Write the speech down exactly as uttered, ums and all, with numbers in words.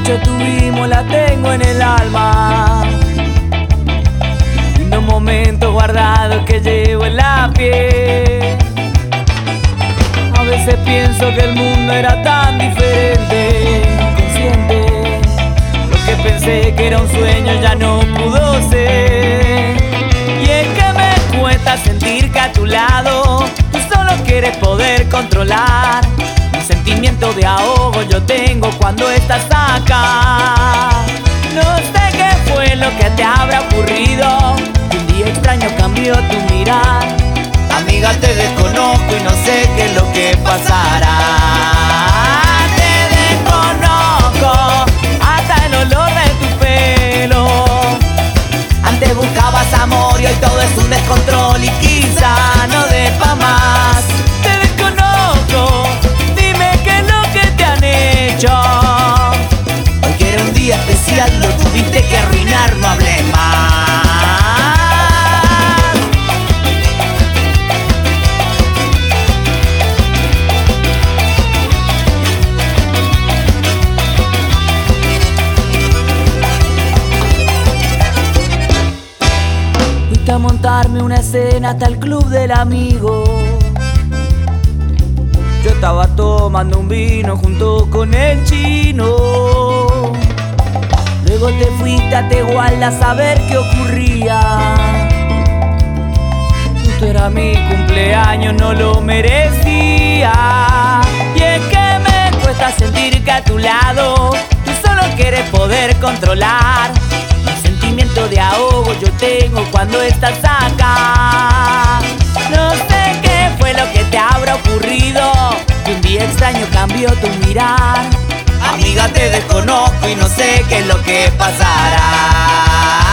noche tuvimos la tengo en el alma. Lindos momentos guardados que llevo en la piel. A veces pienso que el mundo era tan diferente, inconsciente. Lo que pensé que era un sueño ya no pudo ser. Y es que me cuesta sentir que a tu lado tú solo quieres poder controlar. Un sentimiento de ahogo yo tengo cuando estás acá. No sé qué fue lo que te habrá ocurrido, que un día extraño cambió tu mirar. Amiga, te desconozco y no sé qué es lo que pasará. Te desconozco, hasta el olor de tu pelo. Antes buscabas amor y hoy todo es un descontrol y quizá no dé pa' más. Te desconozco, dime qué es lo que te han hecho. Hoy que era un día especial lo tuviste que arruinar, no hables más. A montarme una escena hasta el club del amigo. Yo estaba tomando un vino junto con el chino. Luego te fuiste a Tehuala a saber qué ocurría. Justo era mi cumpleaños, no lo merecía. Y es que me cuesta sentir que a tu lado tú solo quieres poder controlar. Sentimiento de ahogo yo tengo cuando estás acá. No sé qué fue lo que te habrá ocurrido, que un día extraño cambió tu mirar. Amiga, te desconozco y no sé qué es lo que pasará.